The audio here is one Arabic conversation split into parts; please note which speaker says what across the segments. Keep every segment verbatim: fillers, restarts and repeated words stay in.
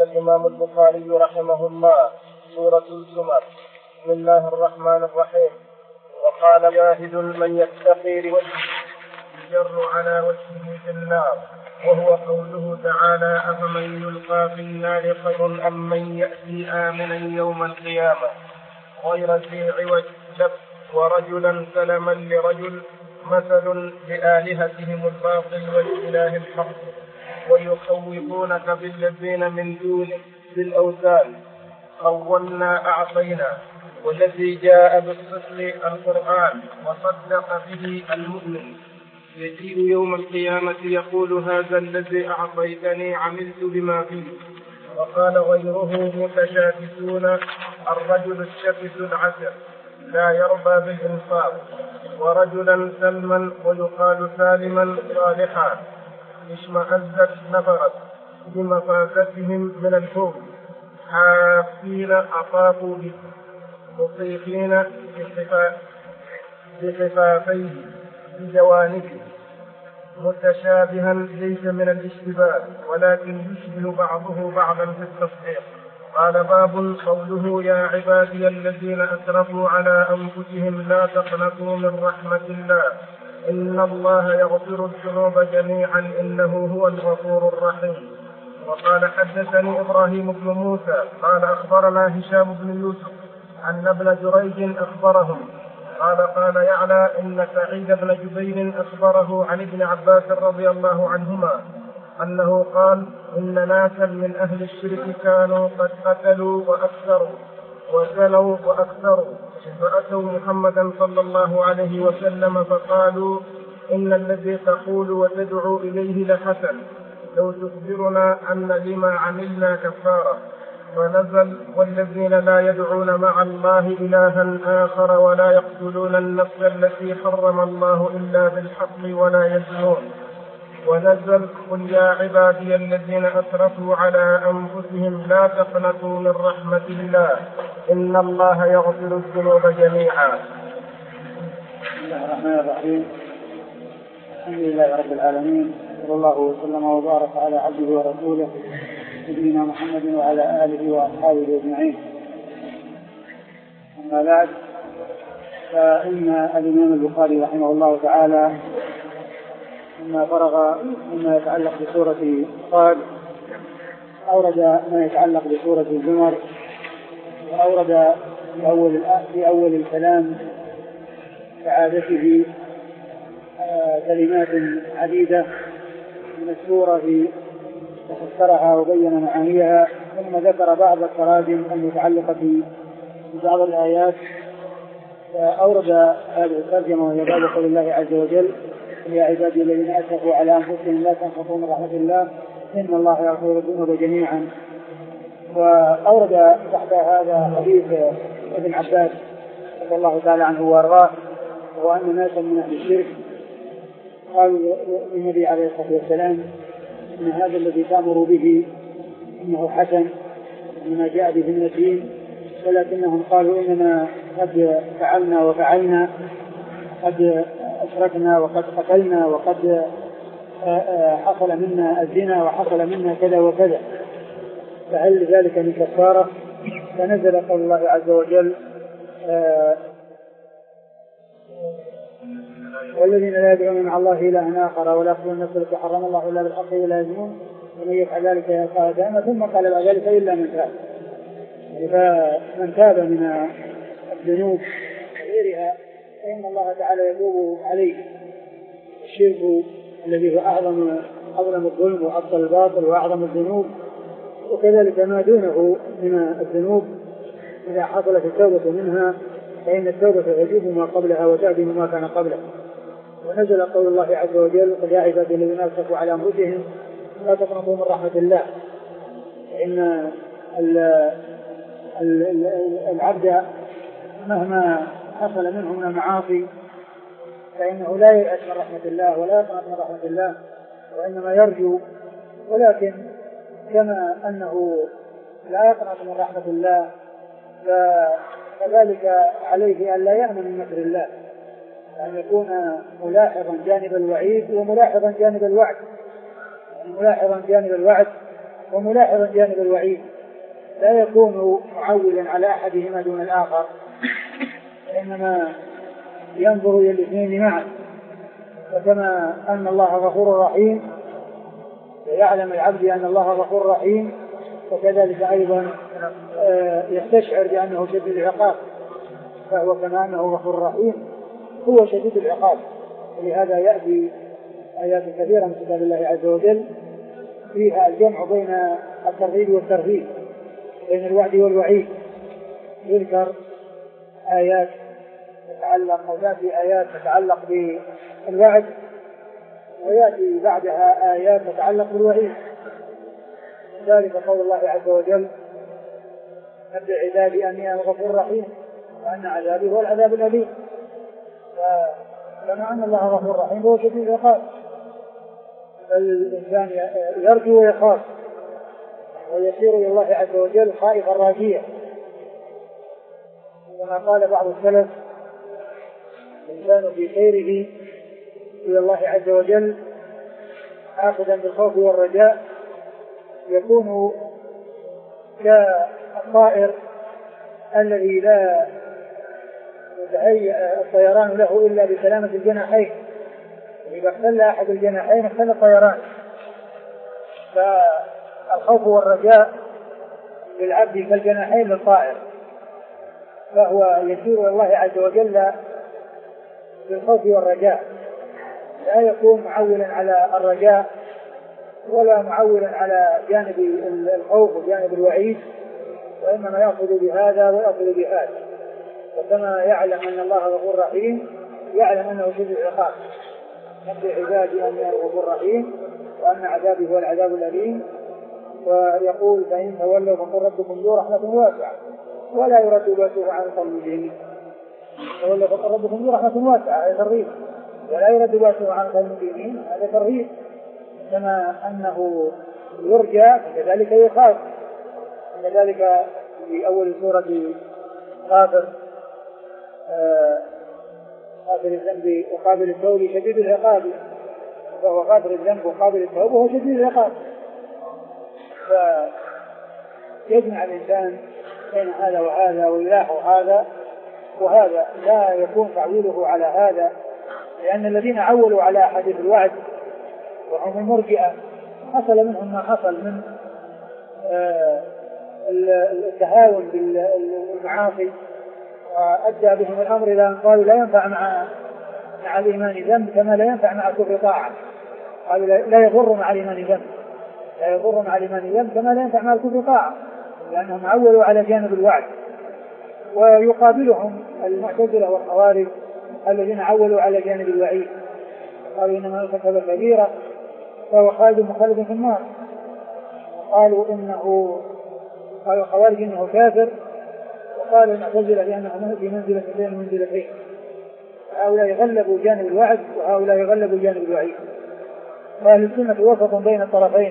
Speaker 1: الإمام البخاري رحمه الله: سورة الزمر. بسم الله الرحمن الرحيم. وقال جاهد: من يتقي وجهه يجر على وجهه في النار، وهو قوله تعالى: أفمن يلقى في النار خير أم من يأتي آمنا يوم القيامة غير ذي عوج لف ورجلا سلما لرجل مثل بآلهتهم الباطل والإله الحق ويخوفونك بالذين من دونه بالأوثان خولنا أعطينا. والذي جاء بالصدق القرآن وصدق به المؤمن يجيء يوم القيامة يقول: هذا الذي أعطيتني عملت بما فيه. وقال غيره: متشاكسون: الرجل الشكس العسر لا يرضى بالإنصاف. ورجلا سلما ويقال سالما صالحا اشمأزت نفرت بمفازتهم من الفوق حافين أطافوا به مطيقين بخفافيه بجوانبه متشابها ليس من الاشتباه ولكن يشبه بعضه بعضا في التصديق. قال: باب قوله: يا عبادي الذين أسرفوا على أنفسهم لا تقنطوا من رحمة الله إن الله يغفر الذنوب جميعا إنه هو الغفور الرحيم. وقال: حدثني إبراهيم بن موسى قال أخبرنا هشام بن يوسف أن ابن جريج أخبرهم قال قال يعلى إن سعيد بن جبير أخبره عن ابن عباس رضي الله عنهما أنه قال: إن ناسا من أهل الشرك كانوا قد قتلوا وأكثروا وزنوا وأكثروا، فأتوا محمدا صلى الله عليه وسلم فقالوا: إن الذي تقول وتدعو إليه لحسن، لو تخبرنا أن لما عملنا كفارة. فنزل: والذين لا يدعون مع الله إلها آخر ولا يقتلون النفس التي حرم الله إلا بالحق ولا يزنون. ونزل: قل يا عبادي الذين أسرفوا على أنفسهم لا تقنطوا من رحمة الله إن الله يغفر الذنوب جميعا.
Speaker 2: بسم الله الرحمن الرحيم. الحمد لله رب العالمين، صلى الله وسلم وبارك على عبده ورسوله نبينا محمد وعلى آله وأصحابه أجمعين. أما بعد، فإن الإمام البخاري رحمه الله تعالى لما فرغ مما يتعلق بسورة صاد أورد ما يتعلق بسورة الزمر، وأورد في أول في أول الكلام كعادته كلمات عديدة من السورة فسرها وبين معانيها، ثم ذكر بعض التراجم المتعلقة ببعض الآيات، فأورد هذه الترجمة وهي باب قول الله عز وجل: يا عبادي الذين أسرفوا على أنفسهم لا تقنطوا من رحمة الله إن الله يغفر الذنوب جميعا. وأورد تحت هذا حديث ابن عباس رضي الله تعالى عنه وارضاه، وأن ناسا من أهل الشرك قالوا للنبي عليه الصلاة والسلام: إن هذا الذي تأمر به إنه حسن وما جاء به من الدين، ولكنهم قالوا: إننا قد فعلنا وفعلنا، قد أشركنا وقد قتلنا وقد حصل منا الزنا وحصل منا كذا وكذا، فهل ذلك من كفارة؟ فنزل قول الله عز وجل: والذين لا يدعون مع الله إلها آخر ولا يقتلون النفس التي حرم الله إلا بالحق ولا يزنون ومن يفعل ذلك يلقى أثاما. ثم قال بعد ذلك: إلا من تاب. فمن تاب من الذنوب وغيرها فإن الله تعالى يتوب عليه. الشرك الذي هو أعظم أظلم الظلم وأبطل الباطل وأعظم الذنوب، وكذلك ما دونه من الذنوب إذا حصلت التوبة منها فإن التوبة تجوب ما قبلها وتعدم ما كان قبلها. ونزل قول الله عز وجل: قل يا عبادي الذين أسرفوا على أنفسهم لا تقنطوا من رحمة الله. فإن العبد مهما حصل منه من المعاصي فإنه لا ييأس من رحمة الله ولا يقنط من رحمة الله، وإنما يرجو. ولكن كما أنه لا يقنط من رحمة الله فذلك عليه أن لا يأمن من مكر الله، أن يكون ملاحظا جانب الوعيد وملاحظا جانب الوعد. ملاحظا جانب الوعد وملاحظا جانب الوعيد لا يكون معولا على أحدهما دون الآخر، وإنما ينظر إلى الاثنين معا. وكما أن الله غفور رحيم ويعلم العبد أن الله غفور رحيم، وكذلك أيضا يستشعر بأنه شديد العقاب، فهو كما أنه غفور رحيم هو شديد العقاب. ولهذا يأتي آيات كثيرة من كتاب الله عز وجل فيها الجمع بين الترغيب والترهيب، بين الوعد والوعيد. يذكر آيات تتعلق أو تأتي آيات تتعلق بالوعد، ويأتي بعدها آيات تتعلق بالوعيد. ذلك قول الله عز وجل: نبئ عبادي أني أنا الغفور الرحيم وأن عذابي هو العذاب الأليم. فكما أن الله غفور رحيم هو شديد العقاب، الإنسان يرجو ويخاف ويسير إلى الله عز وجل خائفا راجيا. كما قال بعض السلف: الإنسان في سيره إلى الله عز وجل آخذا بالخوف والرجاء يكون كالطائر الذي لا يتهيأ الطيران له إلا بسلامة الجناحين، وإذا اختل أحد الجناحين اختل الطيران. فالخوف والرجاء للعبد كالجناحين للطائر، فهو يسير إلى الله عز وجل بالخوف والرجاء، لا يكون معولا على الرجاء ولا معولا على جانب الخوف وجانب الوعيد، وإنما يأخذ بهذا ويأخذ بهذا. وكما يعلم أن الله غفور رحيم يعلم أنه شديد العقاب: نبئ عبادي أني أنا الغفور الرحيم وأن عذابي هو العذاب الأليم. ويقول: فإن تولوا فقل ربكم ذو رحمة واسعة ولا يرد بأسه عن قومه. تولوا فقل ربكم ذو رحمة واسعة، هذا ترغيب، ولا يرد بأسه عن قومه، هذا ترغيب. كما أنه يرجى كذلك يخاف. كذلك في أول سورة غافر: غافر الذنب وقابل التوب شديد العقاب، فهو غافر الذنب وقابل التوب وهو شديد العقاب. فيجمع الإنسان بين هذا وهذا ويلاحظ هذا وهذا، لا يكون تعويله على هذا، لأن الذين عولوا على حديث الوعد وهم المرجئة حصل منهم ما حصل من التهاون بالمعاصي، وأدى بهم الأمر إلى أن قالوا لا ينفع مع مع الإيمان ذنب كما لا ينفع مع الكفر طاعة. قالوا لا يضر مع الإيمان ذنب لا يضر مع الإيمان ذنب كما لا ينفع مع الكفر طاعة، لأنهم عولوا على جانب الوعد. ويقابلهم المعتزلة والخوارج الذين عولوا على جانب الوعيد، قالوا إنما ارتكب كبيرة فهو خالد مخلد في النار. وقالوا إنه قالوا الخوارج إنه كافر، وقال المعتزلة لأنه في منزلة بين المنزلتين. هؤلاء غلبوا جانب الوعد وهؤلاء غلبوا جانب الوعيد. وأهل السنة وسط بين الطرفين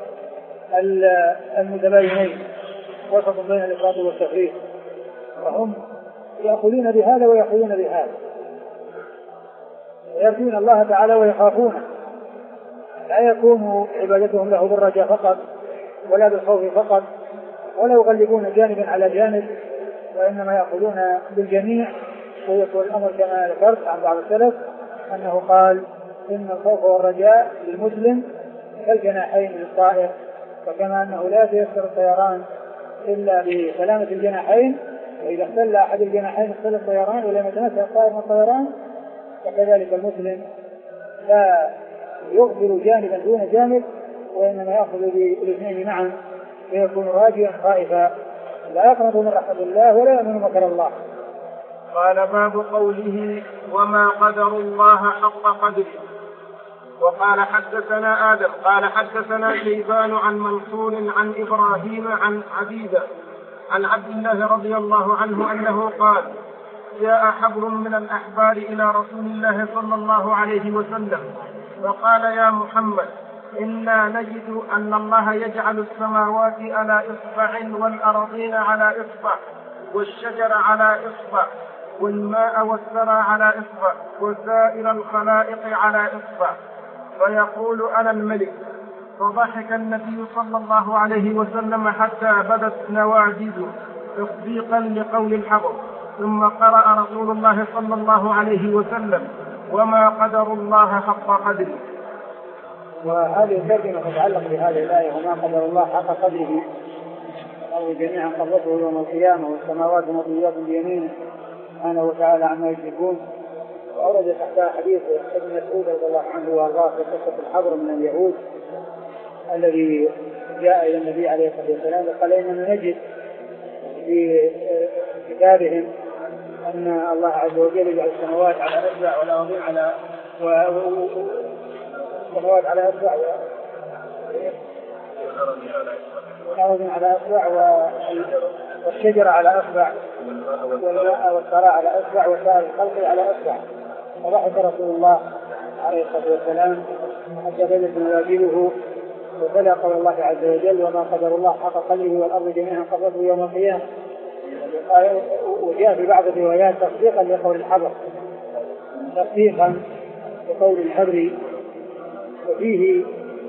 Speaker 2: المتباينين، وسط بين الإفراط والتفريط، وهم يأخذون بهذا ويأخذون بهذا، يرجون الله تعالى ويخافونه. لا يكون عبادتهم له بالرجاء فقط ولا بالخوف فقط، ولا يغلبون جانبا على جانب، وإنما يأخذون بالجميع. ويكون الأمر كما ذكرت عن بعض السلف أنه قال: إن الخوف والرجاء للمسلم كالجناحين للطائر، وكما أنه لا يتيسر الطيران إلا بسلامة الجناحين، وإذا اختل أحد الجناحين اختل الطيران ولم يتمسك الطائر من الطيران، وكذلك المسلم لا يغفل جانبا دون جانب، وإنما يأخذ بالاثنين معا، فيكون راجيا خائفا، لا يقنط من رحمة الله ولا يأمن مكر الله.
Speaker 1: قال: باب قوله: وما قدر الله حق قدره. وقال: حدثنا آدم قال حدثنا شيبان عن منصور عن إبراهيم عن عبيدة عن عبد الله رضي الله عنه أنه قال: جاء حبر من الأحبار إلى رسول الله صلى الله عليه وسلم فقال: يا محمد، إنا نجد أن الله يجعل السماوات على إصبع والأرضين على إصبع والشجر على إصبع والماء والثرى على إصبع وسائر الخلائق على إصبع، فيقول: أنا الملك. فضحك النبي صلى الله عليه وسلم حتى بدت نواجذه تصديقا لقول الحبر، ثم قرأ رسول الله صلى الله عليه وسلم: وما قدر الله حق قدره.
Speaker 2: وهذه الترجمة تتعلق بهذه الآية: وما قدر الله حق قدره، أو جميعا قبضته يوم القيامة والسماوات مطويات بيمينه سبحانه وتعالى عما يشركون. وأورد تحتها حديث ابن مسعود رضي الله عنه وأرضاه في قصة الحبر من اليهود الذي جاء إلى النبي عليه الصلاة والسلام وقال: إننا نجد في كتابهم أن الله عز وجل يجعل السماوات على أسبع والأرضين على السماوات على أسبع والأرضين على أسبع والشجر على أسبع والماء والثرى على أسبع وسائر الخلق على أسبع. فضحك رسول الله عليه الصلاة والسلام حتى بدت نواجذه وتلا قول الله عز وجل: وما قدر الله حق قدره والأرض جميعا قبضته يوم القيامة. وجاء في بعض الروايات تصديقا لقول الحبر، تصديقا لقول الحبر، وفيه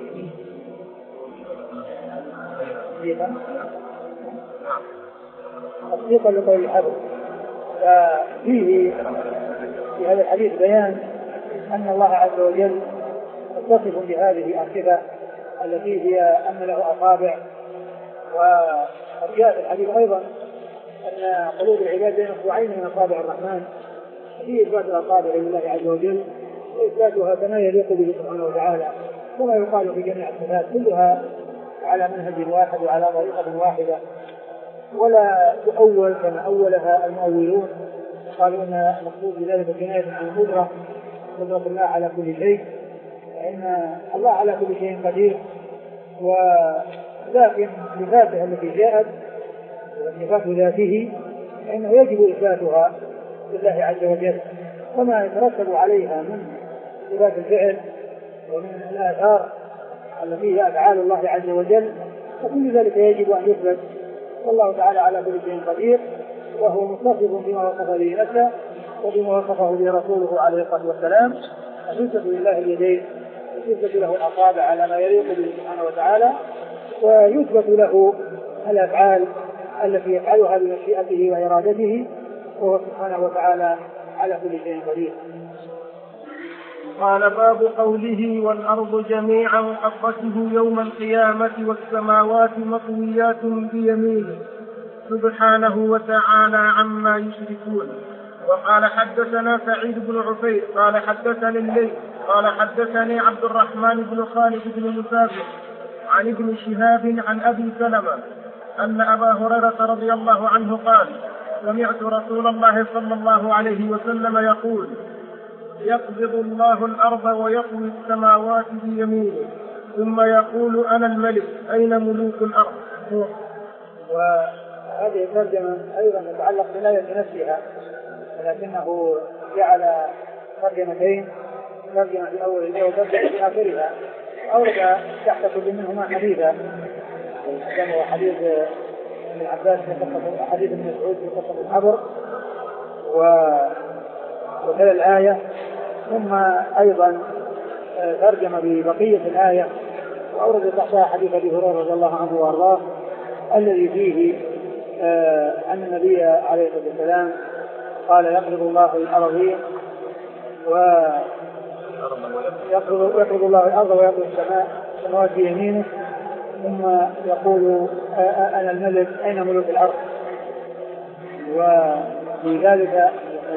Speaker 2: تصديقا لقول الحبر. ففيه في هذا الحديث بيان أن الله عز وجل متصف بهذه الصفة التي هي أن له أصابع. وجاء في الحديث أيضا أن قلوب العباد بين أصبعين من أصابع الرحمن، في إثبات الأصابع لله عز وجل وإثباتها كما يليق به سبحانه وتعالى، كما يقال في جميع الصفات كلها على منهج واحد وعلى طريقة واحدة، ولا تؤول كما أولها المؤولون قالوا أن المقصود بذلك كناية عن القدرة، قدرة الله على كل شيء، فإن الله على كل شيء قدير. ولكن صفاته التي جاءت وصفات ذاته فإنه يجب إثباتها لله عز وجل، وما يترتب عليها من صفات الفعل ومن الآثار التي هي أفعال الله عز وجل، وكل ذلك يجب أن يثبت. والله تعالى على كل شيء قدير، وهو متصف بما وصف به نفسه وبما وصفه به رسوله عليه الصلاة والسلام. يثبت لله اليدين ويثبت له الأصابع على ما يليق به سبحانه وتعالى، ويثبت له الأفعال التي يفعلها بمشيئته وإرادته، وهو سبحانه وتعالى على كل شيء قدير.
Speaker 1: قال: باب قوله: والأرض جميعا قبضته يوم القيامة والسماوات مطويات بيمينه سبحانه وتعالى عما يشركون. وقال: حدثنا سعيد بن عفير قال حدثني الليث قال حدثني عبد الرحمن بن خالد بن مسافر عن ابن شهاب عن أبي سلمة أن أبا هريرة رضي الله عنه قال: سمعت رسول الله صلى الله عليه وسلم يقول: يقبض الله الأرض ويطوي السماوات بيمينه ثم يقول: أنا الملك أين ملوك الأرض.
Speaker 2: وهذه الترجمة أيضا تتعلق بالآية نفسها، ولكنه جعل ترجمتين، ترجمة في أول الآية وترجمة في آخرها، أورد تحت كل منهما حديثا، كما هو حديث ابن عباس في قصة، حديث ابن مسعود في قصة الحبر وكذا الآية، ثم أيضا ترجم ببقية الآية وأورد تحتها حديث أبي هريرة رضي الله عنه وأرضاه الذي فيه أن النبي عليه الصلاة والسلام قال: يقبض الله الأرضين ويقبض الله الأرض ويقبض السماء السماوات بيمينه ثم يقول: أنا الملك أين ملوك الأرض. وفي ذلك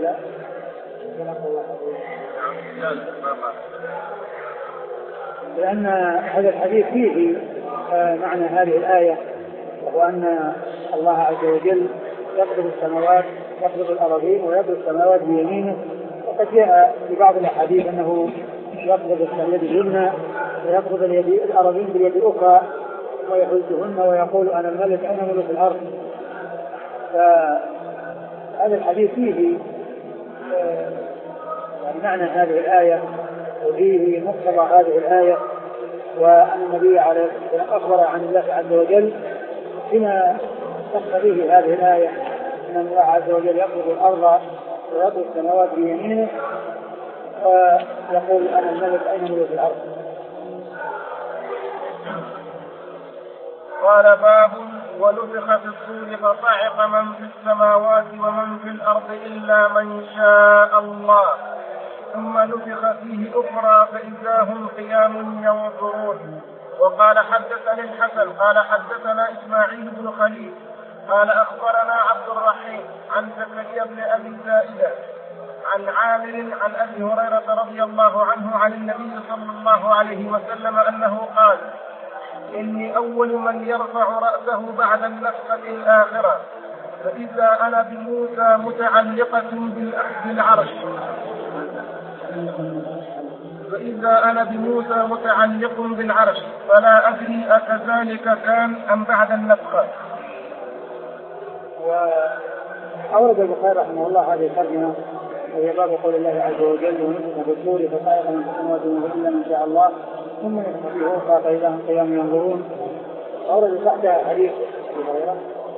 Speaker 2: لأن هذا الحديث فيه معنى هذه الآية، وهو أن الله عز وجل يقبض السماوات، يقبض الأراضين ويقبض السماوات بيمينه. وقد جاء في بعض الأحاديث أنه يقبض اليد اليمنى ويقبض الأراضين باليد الأخرى ويحزهن ويقول: أنا الملك أين ملوك الأرض. فهذا الحديث فيه معنى هذه الآية وفيه مقتضى هذه الآية، وأن النبي عليه الصلاة والسلام أخبر عن الله عز وجل بما تقتضيه هذه الآية، أن الله عز وجل يقبض الأرض ويقبض السماوات بيمينه ويقول: أنا الملك أين ملوك الأرض.
Speaker 1: قال باب ونفخ في الصور فصعق من في السماوات ومن في الأرض إلا من شاء الله ثم نفخ فيه أخرى فإذا هم قيام ينظرون. وقال حدثني الحسن قال حدثنا إسماعيل بن خليل قال أخبرنا عبد الرحيم عن زكريا بن أبي زائدة عن عامر عن أبي هريرة رضي الله عنه عن النبي صلى الله عليه وسلم أنه قال إني أول من يرفع رأسه بعد النفخة الآخرة فإذا أنا بموسى متعلقة بالعرش فإذا أنا بموسى متعلق بالعرش فلا أدري أكذلك كان أم بعد النفخة.
Speaker 2: وأورد البخاري رحمه الله هذه الترجمة وهي باب قول الله عز وجل ونفخ في الصور فصعق من في السماوات إلا من شاء الله ثم نفخ فيه أخرى فإذا هم قيام ينظرون. أورد تحتها حديث أبي هريرة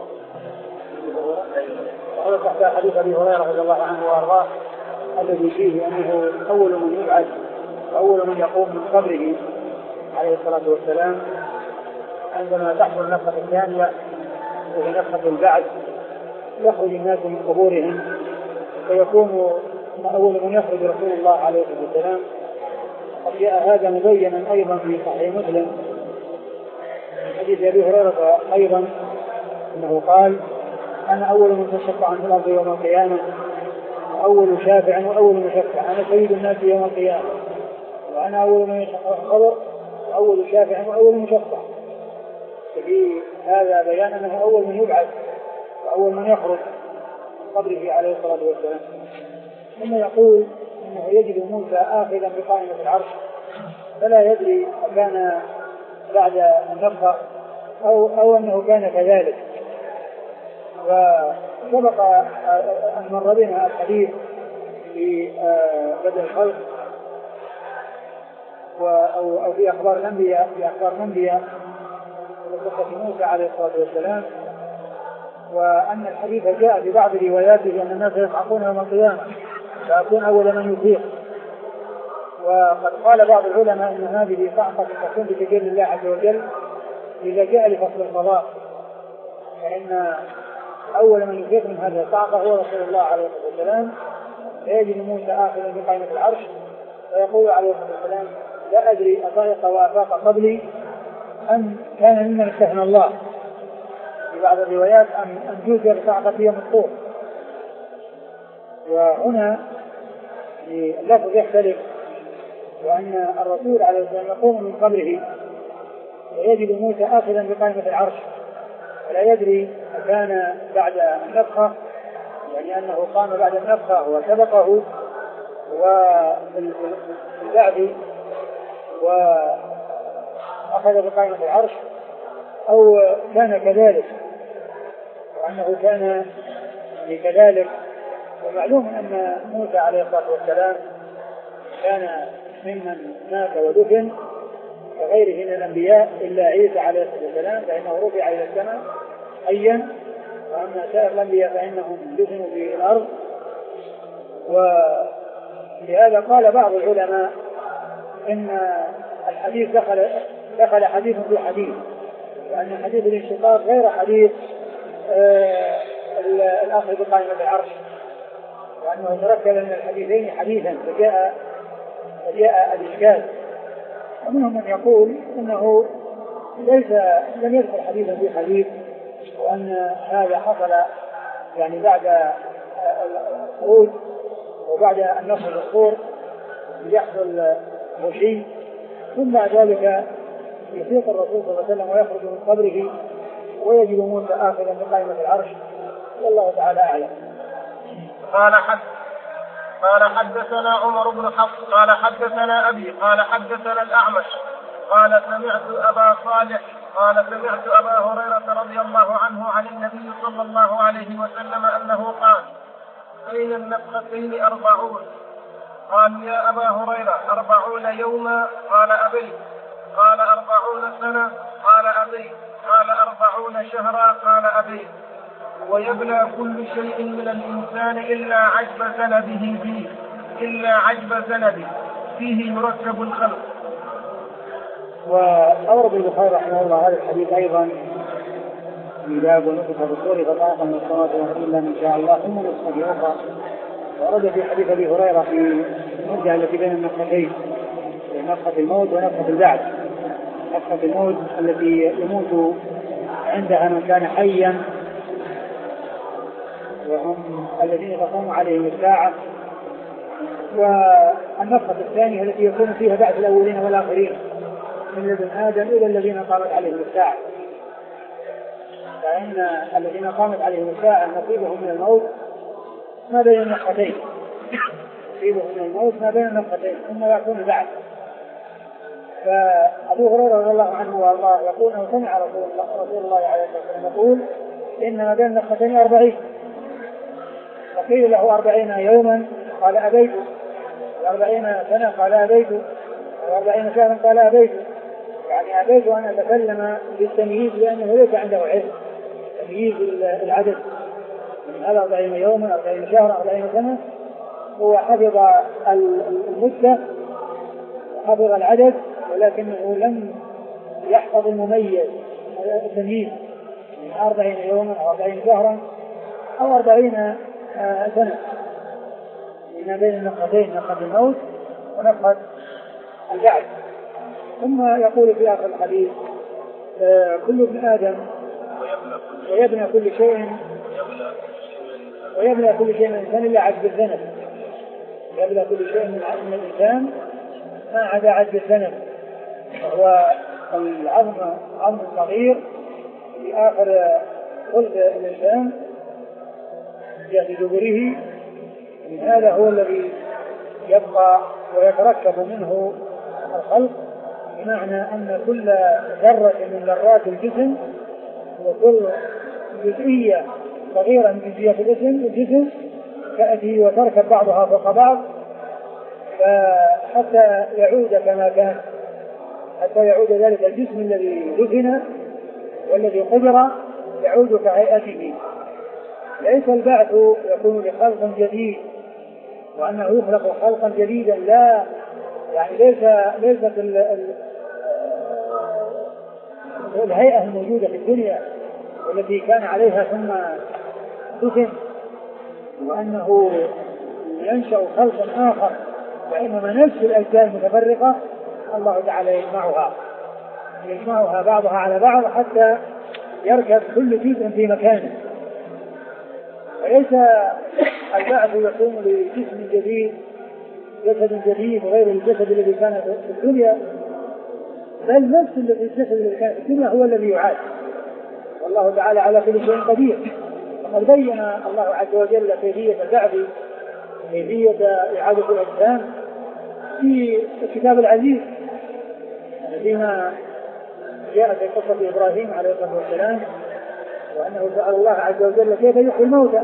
Speaker 2: أورد تحتها حديث أبي هريرة رضي الله عنه وأرضاه الذي فيه أنه أول من يبعث وأول من يقوم من قبره عليه الصلاة والسلام عندما تحصل النفخة الثانية وهي نفخة البعث يخرج الناس من قبورهم فيكون أول من يخرج رسول الله عليه الصلاة والسلام. قد جاء هذا مبينا أيضا في صحيح مسلم حديث أبي هريرة أيضا أنه قال أنا أول من تشفع عن الأرض يوم القيامة وأول شافع وأول مشفع أنا سيد الناس يوم القيامة وأنا أول من يشفع الخبر وأول شافع وأول مشفع. ففي هذا بيان أنه أول من يبعث وأول من يخرج من قبره عليه الصلاة والسلام. ثم يقول أنه يجد موسى آخذا بقائمة العرش فلا يدري أكان بعد النفخة أو, أو أنه كان كذلك. وسبق أن مر بنا الحديث في بدء الخلق أو, أو في أخبار الأنبياء في أخبار الأنبياء وقصة موسى عليه الصلاة والسلام وأن الحديث جاء في بعض رواياته أن الناس يصعقون يوم القيامة فأكون أول من يفيق. وقد قال بعض العلماء أن هذه صعقة تكون بتجلي الله عز وجل إذا جاء لفصل القضاء فإن أول من يفيق من هذه الصعقة هو رسول الله عليه الصلاة والسلام فيجد موسى آخذا بقائمة العرش فيقول عليه الصلاة والسلام لا أدري أصائق وأفاق قبلي أم كان ممن استثنى الله. في بعض الروايات أن جوزر صعقة يوم الطور. وهنا اللفظ يختلف وأن الرسول عليه الصلاة والسلام يقوم من قبره ويجد موسى آخذا بقائمة العرش ولا يدري أكان بعد النفخة يعني أنه قام بعد النفخة وسبقه وبالبعث وأخذ بقائمة العرش أو كان كذلك وأنه كان كذلك. ومعلوم أن موسى عليه الصلاة والسلام كان ممن مات ودفن كغيره من الأنبياء إلا عيسى عليه الصلاة والسلام فإنه رفع إلى السماء حيا وأما سائر الأنبياء فإنهم دفنوا في الأرض. ولهذا قال بعض العلماء إن الحديث دخل, دخل حديث في حديث وأن حديث الانشقاق غير حديث آه الآخر بقائمة العرش وأنه تركب من الحديثين حديثا فجاء, فجاء الإشكال. ومنهم من يقول إنه ليس لم يذكر حديثا في حديث وأن هذا حصل يعني بعد الخروج وبعد النفخ الصور يحصل غشي ثم بعد ذلك يفيق الرسول صلى الله عليه وسلم ويخرج من قبره ويجد موسى آخذا بقائمة العرش والله تعالى أعلم.
Speaker 1: قال حد قال حدثنا عمر بن حفص قال حدثنا أبي قال حدثنا الأعمش قال سمعت أبا صالح قال سمعت أبا هريرة رضي الله عنه عن النبي صلى الله عليه وسلم أنه قال بين النفختين أربعون. قال يا أبا هريرة أربعون يوما؟ قال أبي. قال أربعون سنة؟ قال أبي. قال أربعون شهرا؟ قال أبي. ويبلى كل شيء من الإنسان إلا عجب ذنبه فيه إلا عجب ذنبه فيه يركب الخلق.
Speaker 2: وأورد البخاري رحمه الله هذا الحديث أيضا إذا ونفخ بالصور فطاق من السماوات والأرض إلا من شاء الله ثم نفخ في أخرى. ورد في حديث أبي هريرة في المرجع التي بين النفختين نفخة الموت ونفخة البعث. نفخة الموت التي يموت عندها من كان حيا وهم الذين تقوم عليهم الساعة، والنفخة الثانية التي يكون فيها بعث الأولين والآخرين من لدن آدم إلى الذين قامت عليهم الساعة. فإن الذين قامت عليهم الساعة نصيبهم من الموت ما بين النفختين، نصيبهم من الموت ما بين النفختين ثم يكون البعث. فأبو هريرة رضي الله عنه وارضاه يقول أنه سمع رسول الله, رسول الله عليه الصلاة والسلام يقول إن ما بين النفختين أربعين. فقيل له أربعين يوما قال أبيت، أربعين سنة قال أبيت، أربعين شهرا قال أبيت. يعني أبيت أن أتكلم بالتمييز لأنه ليس عنده علم تمييز العدد من هذا أربعين يوما أربعين شهرا أربعين سنة. هو حفظ المدة وحفظ العدد ولكنه لم يحفظ المميز التمييز من أربعين يوما أو أربعين شهرا أو أربعين سنة من بين النفختين نفخة الموت ونفخة البعث. ثم يقول في آخر الحديث كل ابن آدم ويبنى كل شيء ويبنى كل شيء من الإنسان إلا عجز الذنب. يبنى كل شيء من الإنسان ما عدا عجز الذنب، وهو العظم عظم صغير في آخر خلق الإنسان في دبره. من هذا هو الذي يبقى ويتركب منه الخلق، بمعنى أن كل ذرة من ذرات الجسم وكل جزئية صغيرة من جزئيات الجسم الجسم تأتي وتركب بعضها فوق بعض حتى يعود كما كان، حتى يعود ذلك الجسم الذي دفن والذي قدر يعود كهيئته. ليس البعث يكون لخلق جديد وأنه يخلق خلقا جديدا، لا، يعني ليس ليست الهيئة الموجودة في الدنيا والتي كان عليها ثم دفن، وأنه ينشأ خلقا آخر، وإنما نفس الأجزاء المتفرقة الله تعالى يجمعها يجمعها بعضها على بعض حتى يركب كل جزء في مكانه. وليس البعث يكون لجسم جديد جسد جديد غير الجسد الذي كان في الدنيا، بل نفس الجسد الذي كان في الدنيا هو الذي يعاد، والله تعالى على كل شيء قدير. وقد بين الله عز وجل كيفية البعث كيفية إعادة الأجسام في الكتاب العزيز فيما جاء في قصة إبراهيم عليه الصلاة والسلام، وأنه سأل الله عز وجل كيف يحيي الموتى،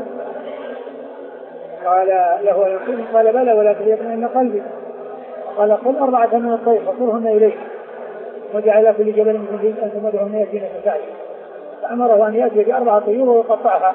Speaker 2: قال له يقول قال بلى ولكن يطمئن قلبي، قال قل أربعة من الطير فصرهن إليك وجعل كل جبل من جزء أن تمدهن يأتين فسعي، فأمره أن يأتي بأربعة طيور ويقطعها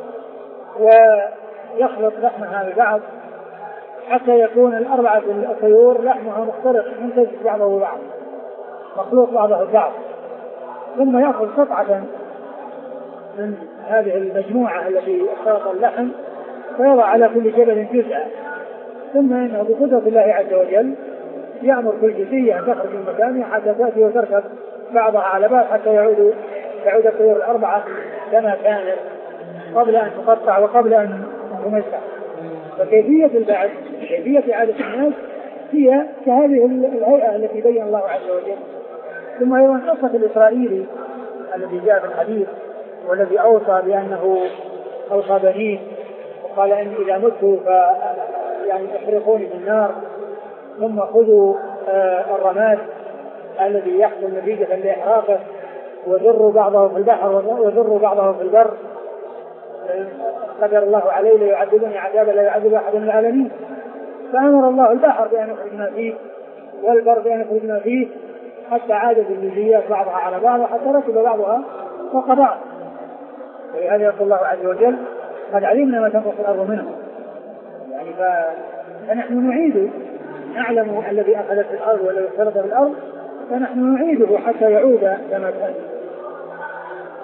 Speaker 2: ويخلط لحمها ببعض حتى يكون الأربعة الطيور لحمها مختلط منتج بعضه بعض مخلوط بعضه بعض، ثم يأخذ قطعة من هذه المجموعة التي اختلط اللحم فيضع على كل جبل جزءا، ثم إنه بقدرة الله عز وجل يأمر كل جزئية أن تخرج من مكانها حتى تأتي وتركب بعضها على بعض حتى يعود تعود الطيور الأربعة كما كانت قبل أن تقطع وقبل أن تمسح. فكيفية البعث كيفية إعادة الناس هي كهذه الهيئة التي بين الله عز وجل. ثم أيضا قصة الإسرائيلي الذي جاء في الحديث والذي أوصى بأنه أوصى بنيه وقال إن إذا مت ف يعني احرقوني في النار ثم خذوا آه الرماد الذي يحصل نتيجة لإحراقه وذروا بعضه في البحر وذروا بعضه في البر، قدر الله عليه ليعذبني عذابا لا يعذب أحد من العالمين. فأمر الله البحر بأن يخرجنا فيه والبر بأن يخرجنا فيه حتى عادت الجزئيات بعضها على بعض حتى ركب بعضها فوق بعض. ولهذا يقول الله عز وجل قد علمنا ما تنقص الأرض منه، يعني فنحن نعيد نعلم الذي أخذت في الأرض والذي اختلط في الأرض فنحن نعيده حتى يعود كما كان.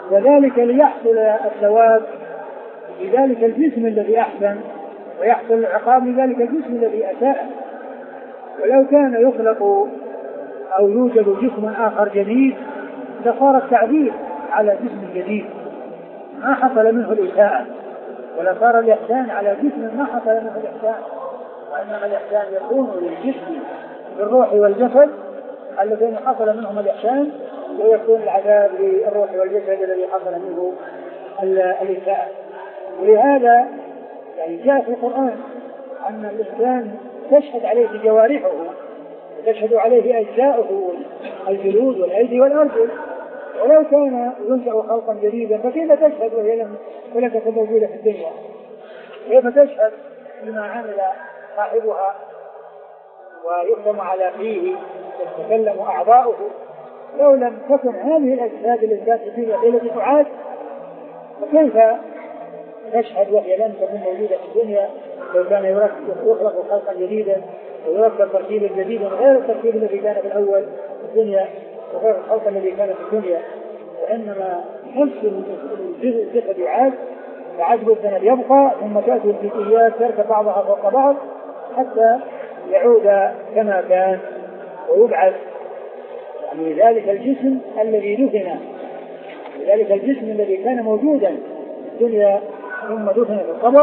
Speaker 2: وذلك ليحصل الثواب لذلك الجسم الذي أحسن، ويحصل العقاب لذلك الجسم الذي أساء. ولو كان يخلق أو يوجد جسم آخر جديد لصار التعذيب على جسم جديد ما حصل منه الإساءة، ولصار الإحسان على جسم ما حصل منه الإحسان. وإنما الإحسان يكون للجسم بالروح والجسد الذين حصل منهم الإحسان، ويكون العذاب للروح والجسد الذي حصل منه الإساءة. ولهذا يعني جاء في القرآن أن الإنسان تشهد عليه جوارحه وتشهد عليه أجزاؤه الجلود والأيدي والأرجل، ولو كان ينشأ خلقا جديدا فكيف تشهد وهي لم ولم تكن موجودة في الدنيا؟ كيف تشهد بما عمل صاحبها ويختم على فيه وتتكلم أعضاؤه لو لم تكن هذه الأجساد التي كانت في الدنيا التي تعاد؟ فكيف تشهد وهي لم تكن موجودة في الدنيا؟ لو كان يخلق خلقا جديدا ويركب تركيبا جديدا غير التركيب الذي كان في الأول في الدنيا وغير الخلق الذي كان في الدنيا، وإنما نفس الجسد يعاد فعجب الذنب يبقى، ثم تأتي الجزئيات تركب بعضها فوق بعض حتى يعود كما كان ويبعث. يعني ذلك الجسم الذي دفن، ذلك الجسم الذي كان موجودا في الدنيا ثم دفن في القبر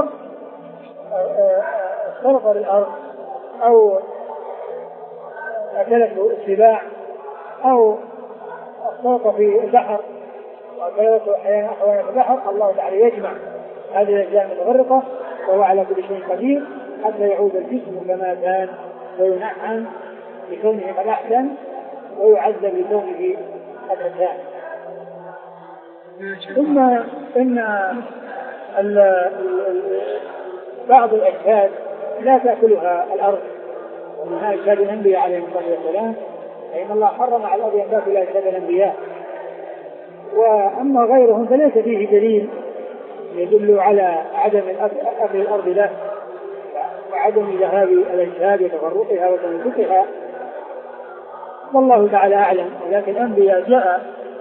Speaker 2: اختلط بالأرض أو أكلته السباع أو اختلط في البحر وأكلته أحيانا أحيانا في البحر، الله تعالى يجمع هذه الأجزاء المتفرقة وهو على كل شيء قدير حتى يعود الجسم كما كان وينعم بكونه قد أحسن ويعذب بكونه قد أساء. ثم إن بعض الأجساد لا تأكلها الأرض، ومنها أجساد الأنبياء عليهم الصلاة والسلام، فإن الله حرم على الأرض أن تأكل أجساد الأنبياء. وأما غيرهم فليس فيه دليل يدل على عدم أكل الأرض له وعدم ذهاب الأجساد وتفرقها وتنزقها، والله تعالى أعلم. ولكن الأنبياء جاء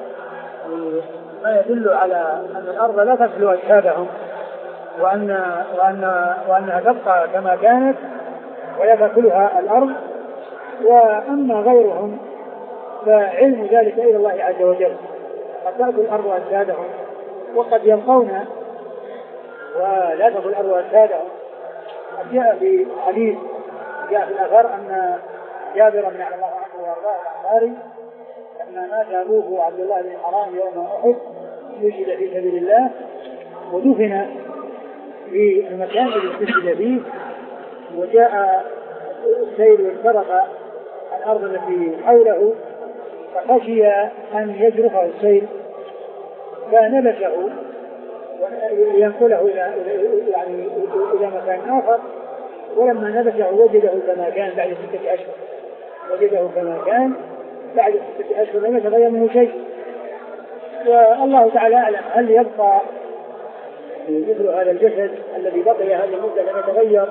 Speaker 2: ما يدل على أن الأرض لا تأكل أجسادهم وأن وأن وأنها تبقى كما كانت ولا تأكلها الأرض. وأما غيرهم فعلم ذلك إلى الله عز وجل، قد تأكل الأرض أجسادهم وقد يبقون ولا تأكل الأرض أجسادهم. جاء في حديث جاء في الأثر أن جابر بن عبد الله عنه وأرضاه الأنصاري لما مات أبوه عبد الله بن حرام يوم أحد يجد في سبيل الله ودفن في المكان الذي استشهد فيه، وجاء السيل واخترق الأرض التي حوله فخشي أن يجرفه السيل فنبشه وينقله إلى يعني إلى مكان آخر، ولما نبشه وجده كما كان بعد ستة أشهر وجده كما كان بعد ستة أشهر لم يتغير منه شيء. والله تعالى أعلم هل يبقى مثل هذا الجسد الذي بقي هذه المدة لم يتغير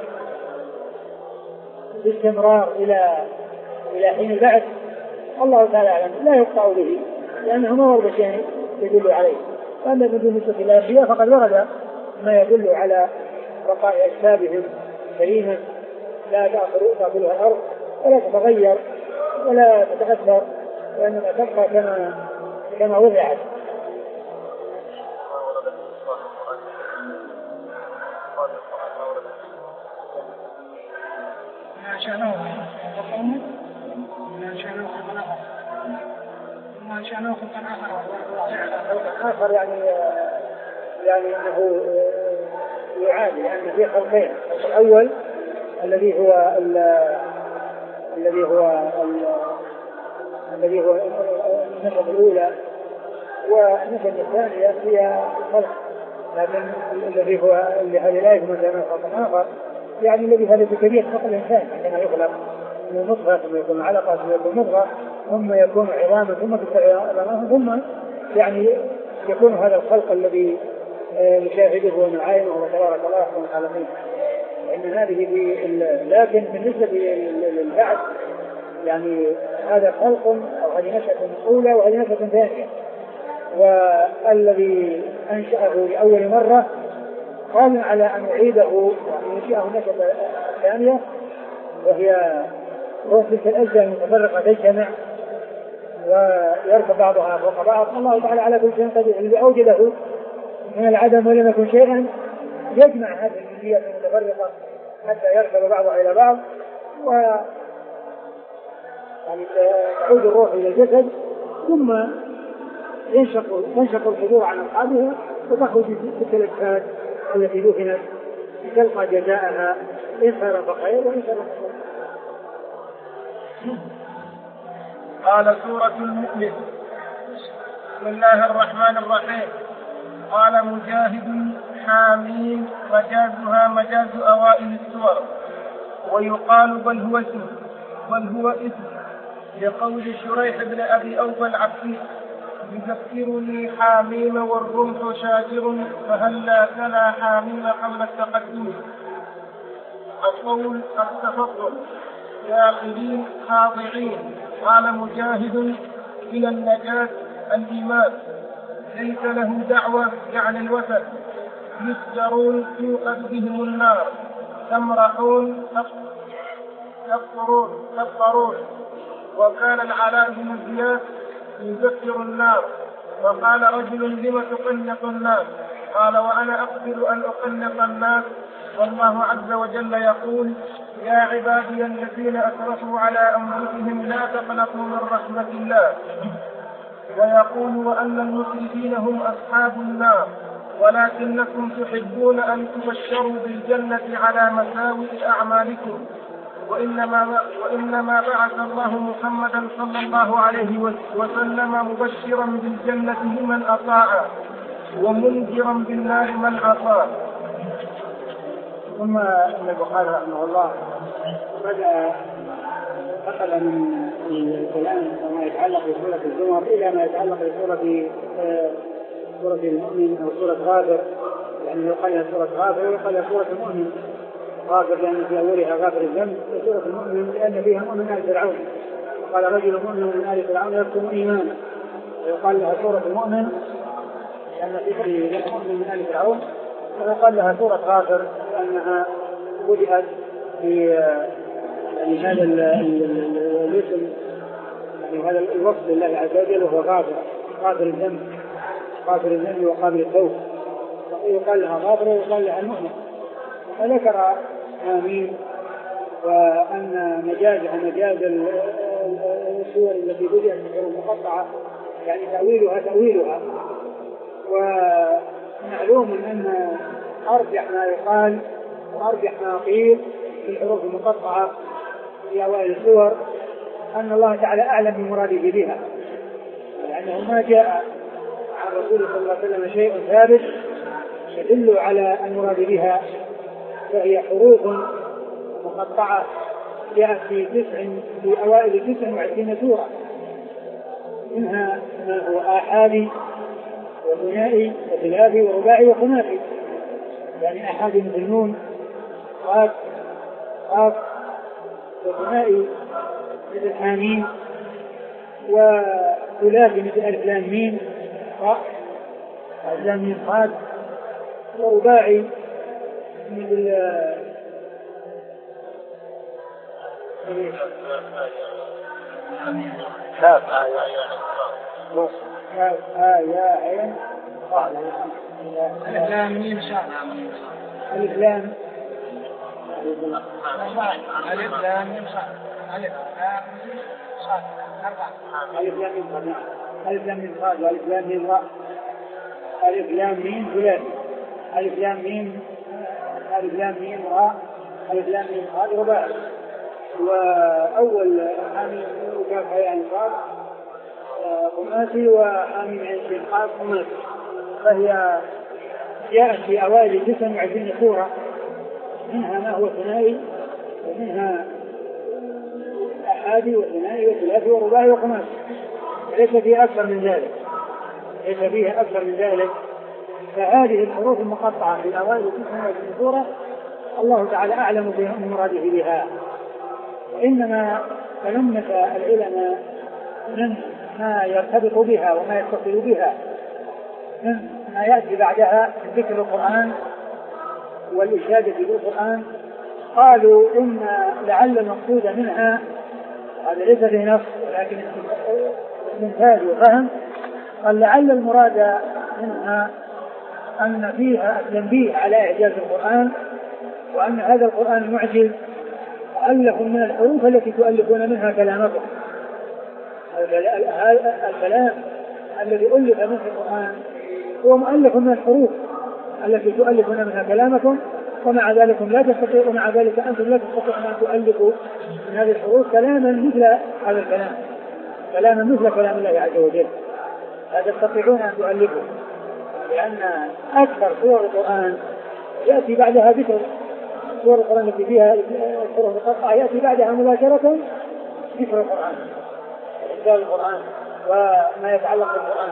Speaker 2: باستمرار إلى إلى حين البعث، الله تعالى أعلم. لا يقطع به لأنه ما ورد شيء يدل عليه. فأما بالنسبة للأنبياء فقد ورد ما يدل على بقاء أجسادهم سليمة لا تأكلها الأرض ولا تتغير ولا تتأثر، وإنما تبقى كما كما وضعت.
Speaker 1: ما شأنه وقومه ما شأنه خلقا آخر ما شأنه خلقا
Speaker 2: آخر يعني يعني أنه يعاني لأن فيه خلقين. الأول الذي هو الذي هو الذي هو النسبة الأولى، والنسبة الثانية هي الخلق، لكن الذي هو اللي هذه لا يكون مثلا خلق آخر يعني الذي هذا بكبير خلق الإنسان عندما يخلق من نطفة ثم يكون علقة ثم يكون مضغة ثم يكون عظاما ثم تستعيض ثم يعني يكون هذا الخلق الذي نشاهده ونعاينه وهو تبارك الله أحسن الخالقين. إن هذه لكن بالنسبة للبعث يعني هذا خلق أو هذه نشأة أولى وهذه نشأة ثانية. والذي أنشأه لأول مرة قام على أن يعيده وينشئه نشأة ثانية، وهي روح تلك الأجزاء المتفرقة تجتمع ويركب بعضها فوق بعض. الله تعالى على كل شيء قدير، الذي أوجده من العدم ولم يكن شيئا يجمع هذه الجزئيات المتفرقة حتى يركب بعضها إلى بعض، و يعني تعود الروح إلى الجسد، ثم ينشق تنشق الحضور عن أصحابها وتخرج تلك الأجساد التي دفنت تلقى جزاءها إن خير فخير وإن شر فخير.
Speaker 1: قال سورة المؤمن. بسم الله الرحمن الرحيم. قال مجاهد حامين مجازها مجاز أوائل السور، ويقال بل هو اسم بل هو اسم لقول شريح بن أبي أوفى العبسي يذكرني حاميم والرمح شاجر فهلا تلا حاميم قبل التقدم. القول التفضل داخلين خاضعين. قال مجاهد إلى النجاة الإيمان ليس له دعوة يعني الوثن، يسجرون توقد بهم النار، تمرحون تفطرون تفطرون. وكان العلاء بن زياد يذكر النار، وقال رجل لم تقنط الناس؟ قال وأنا أقدر أن أقنط الناس، والله عز وجل يقول يا عبادي الذين أسرفوا على أنفسهم لا تقنطوا من رحمة الله، ويقول وأن المسرفين هم أصحاب النار، ولكنكم تحبون أن تبشروا بالجنة على مساوئ أعمالكم، وإنما, وإنما بعث الله محمدا صلى الله عليه وسلم مبشرا بالجنة لمن أطاع ومنذرا بالنار من عصى.
Speaker 2: ثم ابن البخاري رحمه الله بدأ نقل من الكلام ما يتعلق بسورة الزمر إلى ما يتعلق بسورة سورة المؤمن أو سورة غافر، يعني يقال لها سورة غافر ويقال لها سورة المؤمن. غافر لأن في أولها غافر الذنب، وسورة المؤمن لأن فيها مؤمن آل فرعون، وقال رجل مؤمن من آل فرعون يكتم إيمانه، ويقال لها سورة المؤمن لأن فيها مؤمن من آل فرعون، ويقال لها سورة غافر لأنها بدأت في يعني هذا الاسم، يعني هذا الوصف لله عز وجل وهو غافر، غافر الذنب غافر الذنب وقابل التوب، ويقال لها غافر ويقال لها المؤمن. فذكر آمين وأن مجازها مجاز السور التي بدأت بحروف مقطعة، يعني تأويلها تأويلها. ومعلوم أن أرجح ما يقال وأرجح ما قيل في الحروف المقطعة في أوائل السور أن الله تعالى أعلم بمراده بها، لأنه ما جاء عن رسول صلى الله عليه وسلم شيء ثابت يدل على المراد بها، فهي حروف مقطعة جاءت في تسع في أوائل تسع وعشرين سورة، منها ما هو آحادي وثنائي وثلاثي ورباعي وخماسي، يعني آحادي مثل نون قاف قاف، وثنائي مثل حامين، وثلاثي مثل ألف لام ميم قاف ألف لام ميم قاف، ورباعي مثل كاف يا عين قال ألف لام ميم صاد ألف لام ألف لام ميم صاد ألف لام صاد أربعة ألف لام ميم صاد ألف لام ميم صاد وألف لام ميم راء ألف لام ميم ثلاثي ألف لام ميم ألف لام ميم راء ألف لام ميم صاد رباعي. وأول حاميم وكاف عين صاد خماسي، وحاميم عين شين قاف خماسي، فهي جاءت في أوائل تسع وعشرين سورة، منها ما هو ثنائي ومنها أحادي وثنائي وثلاثي ورباعي وخماسي، ليس فيها أكثر من ذلك ليس فيها أكثر من ذلك. فهذه الحروف المقطعة في أوائل تسع وعشرين سورة الله تعالى أعلم بمراده بها، إنما تلمس العلماء من ما يرتبط بها وما يتصل بها من ما يأتي بعدها ذكر القرآن والإشادة بالقرآن. قالوا إن لعل المقصود منها، هذا ليس في نص ولكن استنتاج وفهم، قال لعل المراد منها أن فيها التنبيه على إعجاز القرآن، وأن هذا القرآن المعجز مؤلف من الحروف التي تؤلفون منها كلامكم. الكلام الذي ألف منه القرآن هو مؤلف من الحروف التي تؤلفون منها كلامكم، ومع ذلك لا تستطيعوا ومع ذلك أنتم لا تستطيعون أن تؤلفوا من هذه الحروف كلاما مثل هذا الكلام، كلاما مثل كلام الله عز وجل. لا تستطيعون أن تؤلفوا، لأن أكثر سور القرآن يأتي بعدها ذكر سور القرآن التي فيها الحروف المقطعة، يأتي بعدها مباشرة ذكر القرآن، إنزال القرآن وما يتعلق بالقرآن.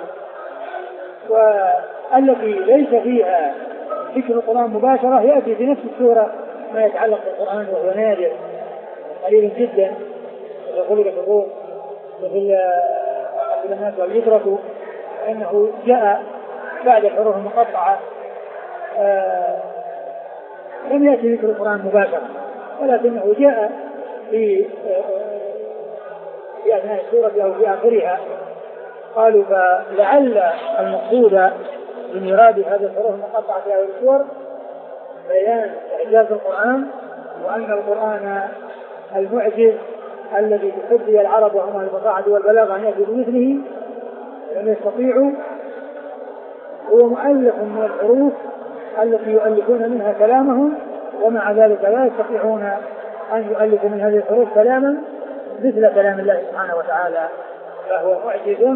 Speaker 2: والتي ليس فيها ذكر القرآن مباشرة يأتي في نفس السورة ما يتعلق بالقرآن، وهو نادر قليل جدا، وخلق في الروم وفي الناس واليترك، فإنه جاء بعد الحروف المقطعة آه لم يأتي ذكر القرآن مباشرة، ولكنه جاء في آه في أثناء السورة أو في آخرها. قالوا فلعل المقصود من إراد هذه الحروف المقطعة في هذه السور بيان إعجاز القرآن، وأن القرآن المعجز الذي تحدي العرب وهم الفصاحة والبلاغة أن يأتوا بمثله لم يستطيعوا، هو مؤلف من الحروف التي يؤلفون منها كلامهم، ومع ذلك لا يستطيعون أن يؤلفوا من هذه الحروف كلاما مثل كلام الله سبحانه وتعالى، فهو معجز.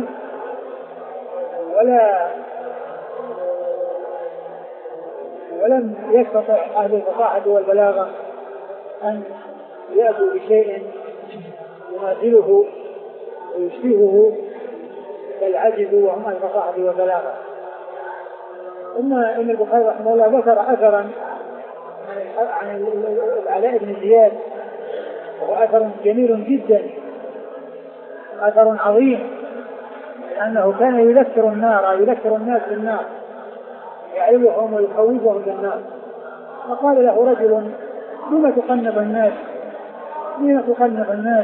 Speaker 2: ولا ولم يستطع أهل الفصاحة والبلاغة أن يأتوا بشيء يماثله ويشبهه، بل عجزوا وهم الفصاحة والبلاغة. ثم إن البخاري رحمه الله ذكر أثرا عن العلاء بن زياد، وهو أثر جميل جدا، أثر عظيم، لأنه كان يذكر النار أو يذكر الناس بالنار، يعلمهم ويخوفهم بالنار. فقال له رجل: لما تقنط الناس؟ لما تقنط الناس؟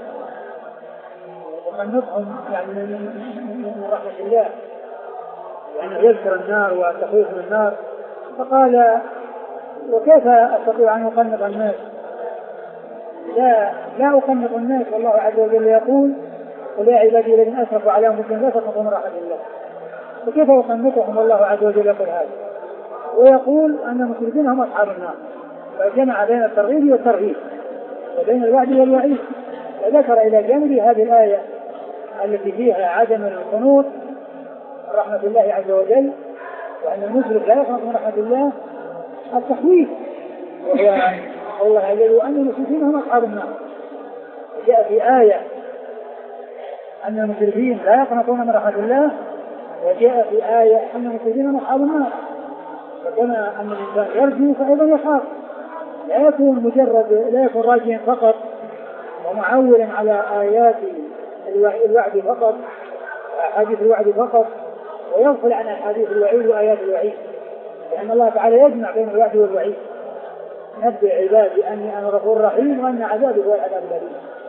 Speaker 2: تقنطهم يعني من رحمة الله، يعني يذكر النار والتخويف من النار. فقال: وكيف أستطيع أن أقنط الناس؟ لا لا أقنط الناس، والله عز وجل يقول: قل يا عبادي الذين أسرفوا على أنفسهم لا تقنطوا من رحمة الله. وكيف أقنطهم والله عز وجل يقول هذا؟ ويقول أن المشركين هم أصحاب النار. فجمع بين الترغيب والترهيب وبين الوعد والوعيد، وذكر إلى جانب هذه الآية التي فيها عدم القنوط من رحمة الله عز وجل، وأن المشرك لا يقنط من رحمة الله، التخويف، وهو الله عز وجل أن المشركين هم أصحاب النار. جاء في آية أن المشركين لا يقنطون من رحمة الله، وجاء في آية أن المشركين هم أصحاب النار. فكما أن الإنسان يرجو فأيضا يخاف، لا يكون مجرد لا يكون راجيا فقط ومعولا على آيات الوعد فقط، أحاديث الوعد فقط، ويغفل عن أحاديث الوعيد وآيات الوعيد، لأن الله تعالى يجمع بين الوعد والوعيد. نبئ عبادي أني أنا غفور رحيم وأن عذابي هو العذاب الأليم.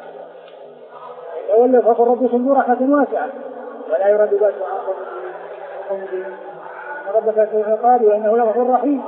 Speaker 2: يتولى فقل ربكم ذو رحمة واسعة ولا يرد بأسه عن قوم مجرمين، ربك سوء العقاب وإنه لغفور رحيم.